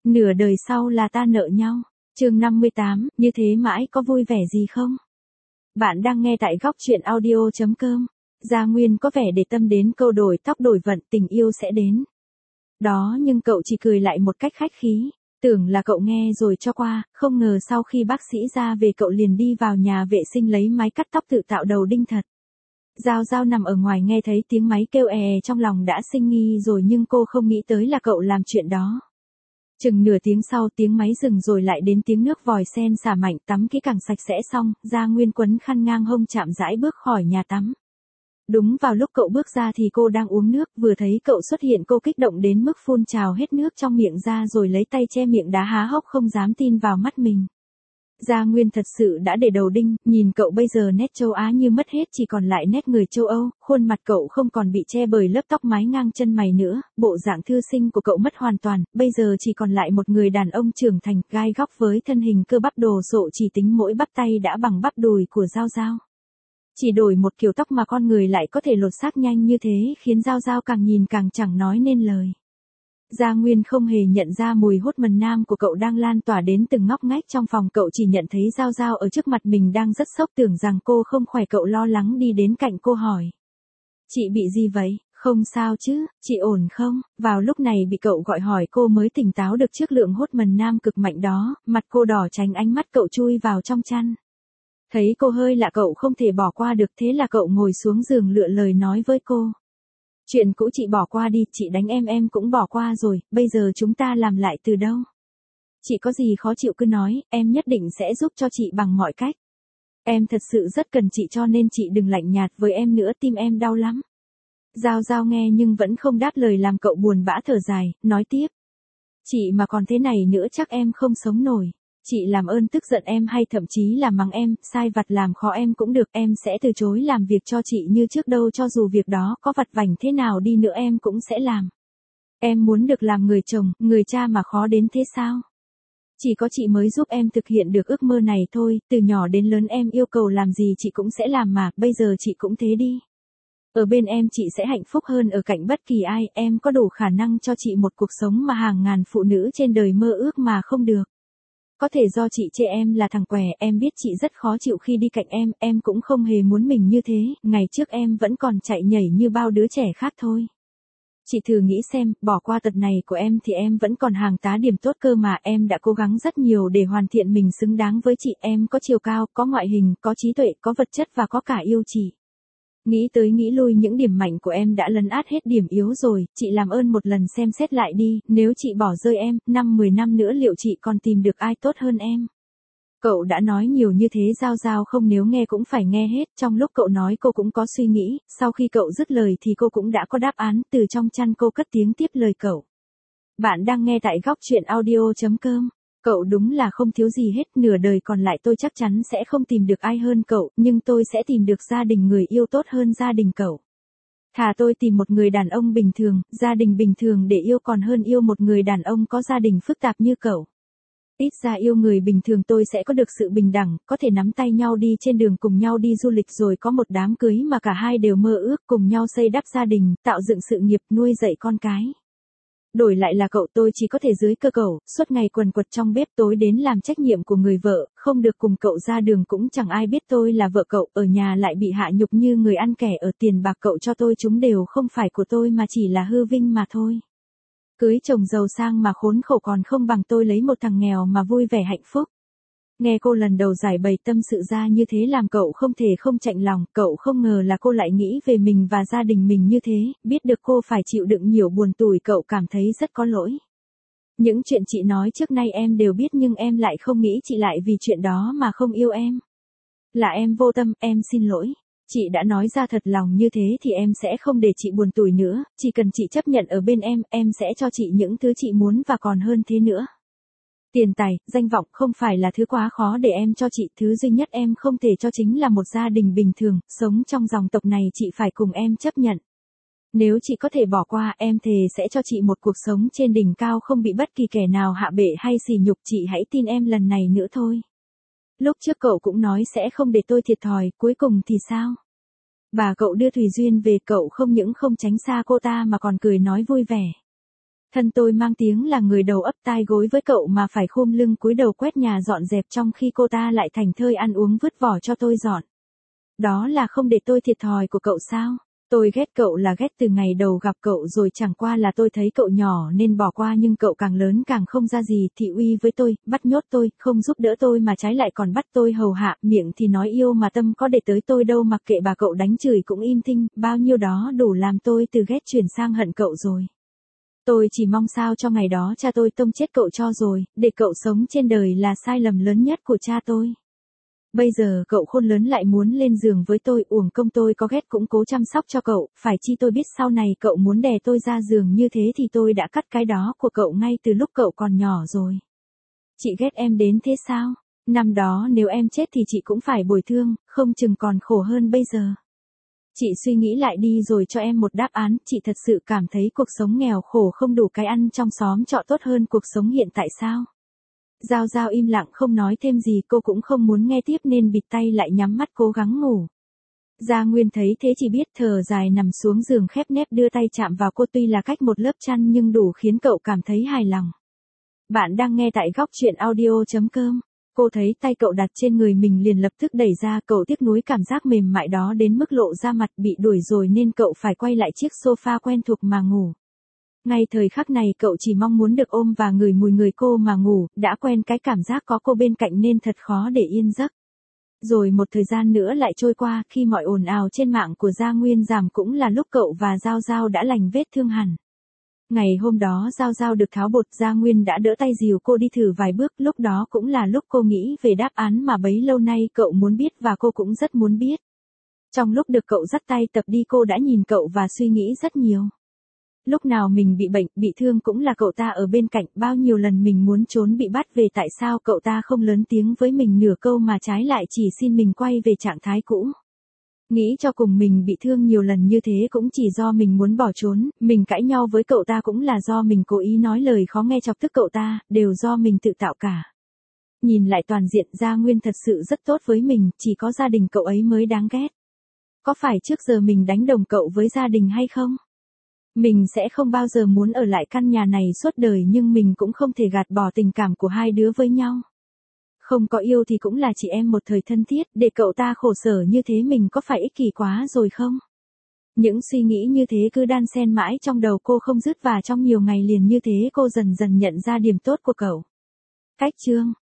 nửa đời sau là ta nợ nhau. Chương 58, như thế mãi có vui vẻ gì không? Bạn đang nghe tại góc truyện audio.com. Gia Nguyên có vẻ để tâm đến câu đổi tóc đổi vận, tình yêu sẽ đến. Đó nhưng cậu chỉ cười lại một cách khách khí. Tưởng là cậu nghe rồi cho qua, không ngờ sau khi bác sĩ ra về cậu liền đi vào nhà vệ sinh lấy máy cắt tóc tự tạo đầu đinh thật. Giao Giao nằm ở ngoài nghe thấy tiếng máy kêu trong lòng đã sinh nghi rồi nhưng cô không nghĩ tới là cậu làm chuyện đó. Chừng nửa tiếng sau tiếng máy dừng rồi lại đến tiếng nước vòi sen xả mạnh, tắm kỹ càng sạch sẽ xong, Gia Nguyên quấn khăn ngang hông chạm rãi bước khỏi nhà tắm. Đúng vào lúc cậu bước ra thì cô đang uống nước, vừa thấy cậu xuất hiện cô kích động đến mức phun trào hết nước trong miệng ra rồi lấy tay che miệng đá há hốc không dám tin vào mắt mình. Gia Nguyên thật sự đã để đầu đinh, nhìn cậu bây giờ nét châu Á như mất hết chỉ còn lại nét người châu Âu, khuôn mặt cậu không còn bị che bởi lớp tóc mái ngang chân mày nữa, bộ dạng thư sinh của cậu mất hoàn toàn, bây giờ chỉ còn lại một người đàn ông trưởng thành, gai góc với thân hình cơ bắp đồ sộ chỉ tính mỗi bắp tay đã bằng bắp đùi của Giao Giao. Chỉ đổi một kiểu tóc mà con người lại có thể lột xác nhanh như thế khiến Giao Giao càng nhìn càng chẳng nói nên lời. Gia Nguyên không hề nhận ra mùi hốt mần nam của cậu đang lan tỏa đến từng ngóc ngách trong phòng, cậu chỉ nhận thấy Giao Giao ở trước mặt mình đang rất sốc, tưởng rằng cô không khỏe cậu lo lắng đi đến cạnh cô hỏi. Chị bị gì vậy, không sao chứ, chị ổn không? Vào lúc này bị cậu gọi hỏi cô mới tỉnh táo được trước lượng hốt mần nam cực mạnh đó, mặt cô đỏ tránh ánh mắt cậu chui vào trong chăn. Thấy cô hơi lạ cậu không thể bỏ qua được thế là cậu ngồi xuống giường lựa lời nói với cô. Chuyện cũ chị bỏ qua đi, chị đánh em cũng bỏ qua rồi, bây giờ chúng ta làm lại từ đâu. Chị có gì khó chịu cứ nói, em nhất định sẽ giúp cho chị bằng mọi cách. Em thật sự rất cần chị cho nên chị đừng lạnh nhạt với em nữa, tim em đau lắm. Giao Giao nghe nhưng vẫn không đáp lời làm cậu buồn bã thở dài, nói tiếp. Chị mà còn thế này nữa chắc em không sống nổi. Chị làm ơn tức giận em hay thậm chí là mắng em, sai vặt làm khó em cũng được, em sẽ từ chối làm việc cho chị như trước đâu, cho dù việc đó có vặt vãnh thế nào đi nữa em cũng sẽ làm. Em muốn được làm người chồng, người cha mà khó đến thế sao? Chỉ có chị mới giúp em thực hiện được ước mơ này thôi, từ nhỏ đến lớn em yêu cầu làm gì chị cũng sẽ làm mà, bây giờ chị cũng thế đi. Ở bên em chị sẽ hạnh phúc hơn ở cạnh bất kỳ ai, em có đủ khả năng cho chị một cuộc sống mà hàng ngàn phụ nữ trên đời mơ ước mà không được. Có thể do chị chê em là thằng què, em biết chị rất khó chịu khi đi cạnh em cũng không hề muốn mình như thế, ngày trước em vẫn còn chạy nhảy như bao đứa trẻ khác thôi. Chị thử nghĩ xem, bỏ qua tật này của em thì em vẫn còn hàng tá điểm tốt cơ mà, em đã cố gắng rất nhiều để hoàn thiện mình xứng đáng với chị, em có chiều cao, có ngoại hình, có trí tuệ, có vật chất và có cả yêu chị. Nghĩ tới nghĩ lui những điểm mạnh của em đã lấn át hết điểm yếu rồi, chị làm ơn một lần xem xét lại đi, nếu chị bỏ rơi em, 5-10 năm nữa liệu chị còn tìm được ai tốt hơn em? Cậu đã nói nhiều như thế Giao Giao không nếu nghe cũng phải nghe hết, trong lúc cậu nói cô cũng có suy nghĩ, sau khi cậu dứt lời thì cô cũng đã có đáp án, từ trong chăn cô cất tiếng tiếp lời cậu. Bạn đang nghe tại góc truyện audio.com. Cậu đúng là không thiếu gì hết, nửa đời còn lại tôi chắc chắn sẽ không tìm được ai hơn cậu, nhưng tôi sẽ tìm được gia đình người yêu tốt hơn gia đình cậu. Thà tôi tìm một người đàn ông bình thường, gia đình bình thường để yêu còn hơn yêu một người đàn ông có gia đình phức tạp như cậu. Ít ra yêu người bình thường tôi sẽ có được sự bình đẳng, có thể nắm tay nhau đi trên đường cùng nhau đi du lịch rồi có một đám cưới mà cả hai đều mơ ước cùng nhau xây đắp gia đình, tạo dựng sự nghiệp nuôi dạy con cái. Đổi lại là cậu tôi chỉ có thể dưới cơ cậu, suốt ngày quần quật trong bếp tối đến làm trách nhiệm của người vợ, không được cùng cậu ra đường cũng chẳng ai biết tôi là vợ cậu, ở nhà lại bị hạ nhục như người ăn kẻ ở, tiền bạc cậu cho tôi chúng đều không phải của tôi mà chỉ là hư vinh mà thôi. Cưới chồng giàu sang mà khốn khổ còn không bằng tôi lấy một thằng nghèo mà vui vẻ hạnh phúc. Nghe cô lần đầu giải bày tâm sự ra như thế làm cậu không thể không chạnh lòng, cậu không ngờ là cô lại nghĩ về mình và gia đình mình như thế, biết được cô phải chịu đựng nhiều buồn tủi cậu cảm thấy rất có lỗi. Những chuyện chị nói trước nay em đều biết nhưng em lại không nghĩ chị lại vì chuyện đó mà không yêu em. Là em vô tâm, em xin lỗi. Chị đã nói ra thật lòng như thế thì em sẽ không để chị buồn tủi nữa, chỉ cần chị chấp nhận ở bên em sẽ cho chị những thứ chị muốn và còn hơn thế nữa. Tiền tài, danh vọng không phải là thứ quá khó để em cho chị, thứ duy nhất em không thể cho chính là một gia đình bình thường, sống trong dòng tộc này chị phải cùng em chấp nhận. Nếu chị có thể bỏ qua em thề sẽ cho chị một cuộc sống trên đỉnh cao không bị bất kỳ kẻ nào hạ bệ hay sỉ nhục, chị hãy tin em lần này nữa thôi. Lúc trước cậu cũng nói sẽ không để tôi thiệt thòi, cuối cùng thì sao? Bà cậu đưa Thùy Duyên về cậu không những không tránh xa cô ta mà còn cười nói vui vẻ. Thân tôi mang tiếng là người đầu ấp tai gối với cậu mà phải khom lưng cúi đầu quét nhà dọn dẹp trong khi cô ta lại thành thơi ăn uống vứt vỏ cho tôi dọn. Đó là không để tôi thiệt thòi của cậu sao? Tôi ghét cậu là ghét từ ngày đầu gặp cậu rồi, chẳng qua là tôi thấy cậu nhỏ nên bỏ qua, nhưng cậu càng lớn càng không ra gì, thị uy với tôi, bắt nhốt tôi, không giúp đỡ tôi mà trái lại còn bắt tôi hầu hạ, miệng thì nói yêu mà tâm có để tới tôi đâu, mặc kệ bà cậu đánh chửi cũng im thinh, bao nhiêu đó đủ làm tôi từ ghét chuyển sang hận cậu rồi. Tôi chỉ mong sao cho ngày đó cha tôi tông chết cậu cho rồi, để cậu sống trên đời là sai lầm lớn nhất của cha tôi. Bây giờ cậu khôn lớn lại muốn lên giường với tôi, uổng công tôi có ghét cũng cố chăm sóc cho cậu, phải chi tôi biết sau này cậu muốn đè tôi ra giường như thế thì tôi đã cắt cái đó của cậu ngay từ lúc cậu còn nhỏ rồi. Chị ghét em đến thế sao? Năm đó nếu em chết thì chị cũng phải bồi thương, không chừng còn khổ hơn bây giờ. Chị suy nghĩ lại đi rồi cho em một đáp án, chị thật sự cảm thấy cuộc sống nghèo khổ không đủ cái ăn trong xóm trọ tốt hơn cuộc sống hiện tại sao? Giao Giao im lặng không nói thêm gì, cô cũng không muốn nghe tiếp nên bịt tay lại nhắm mắt cố gắng ngủ. Gia Nguyên thấy thế chỉ biết thở dài nằm xuống giường khép nép đưa tay chạm vào cô, tuy là cách một lớp chăn nhưng đủ khiến cậu cảm thấy hài lòng. Bạn đang nghe tại góc chuyện audio.com. Cô thấy tay cậu đặt trên người mình liền lập tức đẩy ra, cậu tiếc nuối cảm giác mềm mại đó đến mức lộ ra mặt, bị đuổi rồi nên cậu phải quay lại chiếc sofa quen thuộc mà ngủ. Ngay thời khắc này cậu chỉ mong muốn được ôm và ngửi mùi người cô mà ngủ, đã quen cái cảm giác có cô bên cạnh nên thật khó để yên giấc. Rồi một thời gian nữa lại trôi qua, khi mọi ồn ào trên mạng của Gia Nguyên giảm cũng là lúc cậu và Giao Giao đã lành vết thương hẳn. Ngày hôm đó Giao Giao được tháo bột, Gia Nguyên đã đỡ tay dìu cô đi thử vài bước, lúc đó cũng là lúc cô nghĩ về đáp án mà bấy lâu nay cậu muốn biết và cô cũng rất muốn biết. Trong lúc được cậu dắt tay tập đi cô đã nhìn cậu và suy nghĩ rất nhiều. Lúc nào mình bị bệnh, bị thương cũng là cậu ta ở bên cạnh, bao nhiêu lần mình muốn trốn bị bắt về tại sao cậu ta không lớn tiếng với mình nửa câu mà trái lại chỉ xin mình quay về trạng thái cũ. Nghĩ cho cùng mình bị thương nhiều lần như thế cũng chỉ do mình muốn bỏ trốn, mình cãi nhau với cậu ta cũng là do mình cố ý nói lời khó nghe chọc tức cậu ta, đều do mình tự tạo cả. Nhìn lại toàn diện Gia Nguyên thật sự rất tốt với mình, chỉ có gia đình cậu ấy mới đáng ghét. Có phải trước giờ mình đánh đồng cậu với gia đình hay không? Mình sẽ không bao giờ muốn ở lại căn nhà này suốt đời, nhưng mình cũng không thể gạt bỏ tình cảm của hai đứa với nhau. Không có yêu thì cũng là chị em một thời thân thiết, để cậu ta khổ sở như thế mình có phải ích kỷ quá rồi không? Những suy nghĩ như thế cứ đan xen mãi trong đầu cô không dứt, và trong nhiều ngày liền như thế cô dần dần nhận ra điểm tốt của cậu. Cách chương